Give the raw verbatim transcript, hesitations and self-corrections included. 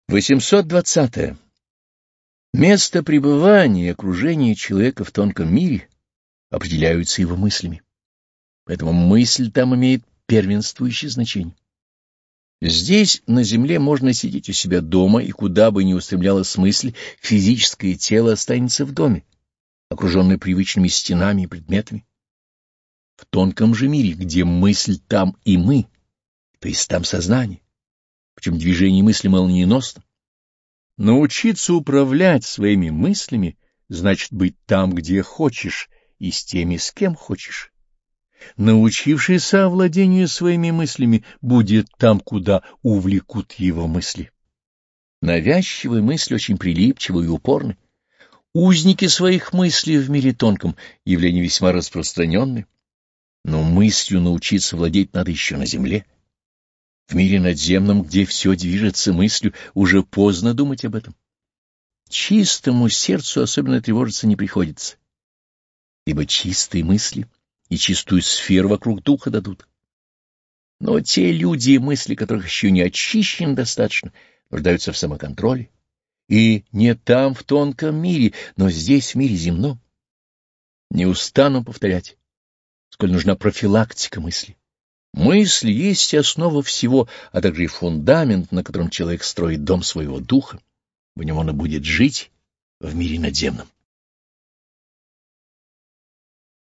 восемьсот двадцатое. Место пребывания и окружения человека в тонком мире определяются его мыслями. Поэтому мысль там имеет первенствующее значение. Здесь, на земле, можно сидеть у себя дома, и куда бы ни устремлялась мысль, физическое тело останется в доме, окруженное привычными стенами и предметами. В тонком же мире, где мысль, там и мы, то есть там сознание, причем движение мысли молниеносно. Научиться управлять своими мыслями значит быть там, где хочешь, и с теми, с кем хочешь. Научившийся овладению своими мыслями будет там, куда увлекут его мысли. Навязчивые мысли очень прилипчивы и упорны. Узники своих мыслей в мире тонком — явление весьма распространенное. Но мыслью научиться владеть надо еще на земле. В мире надземном, где все движется мыслью, уже поздно думать об этом. Чистому сердцу особенно тревожиться не приходится, ибо чистые мысли и чистую сферу вокруг духа дадут. Но те люди и мысли, которых еще не очищены достаточно, нуждаются в самоконтроле. И не там, в тонком мире, но здесь, в мире земном. Не устану повторять, сколь нужна профилактика мысли. Мысль есть основа всего, а также и фундамент, на котором человек строит дом своего духа. В нем он и будет жить в мире надземном.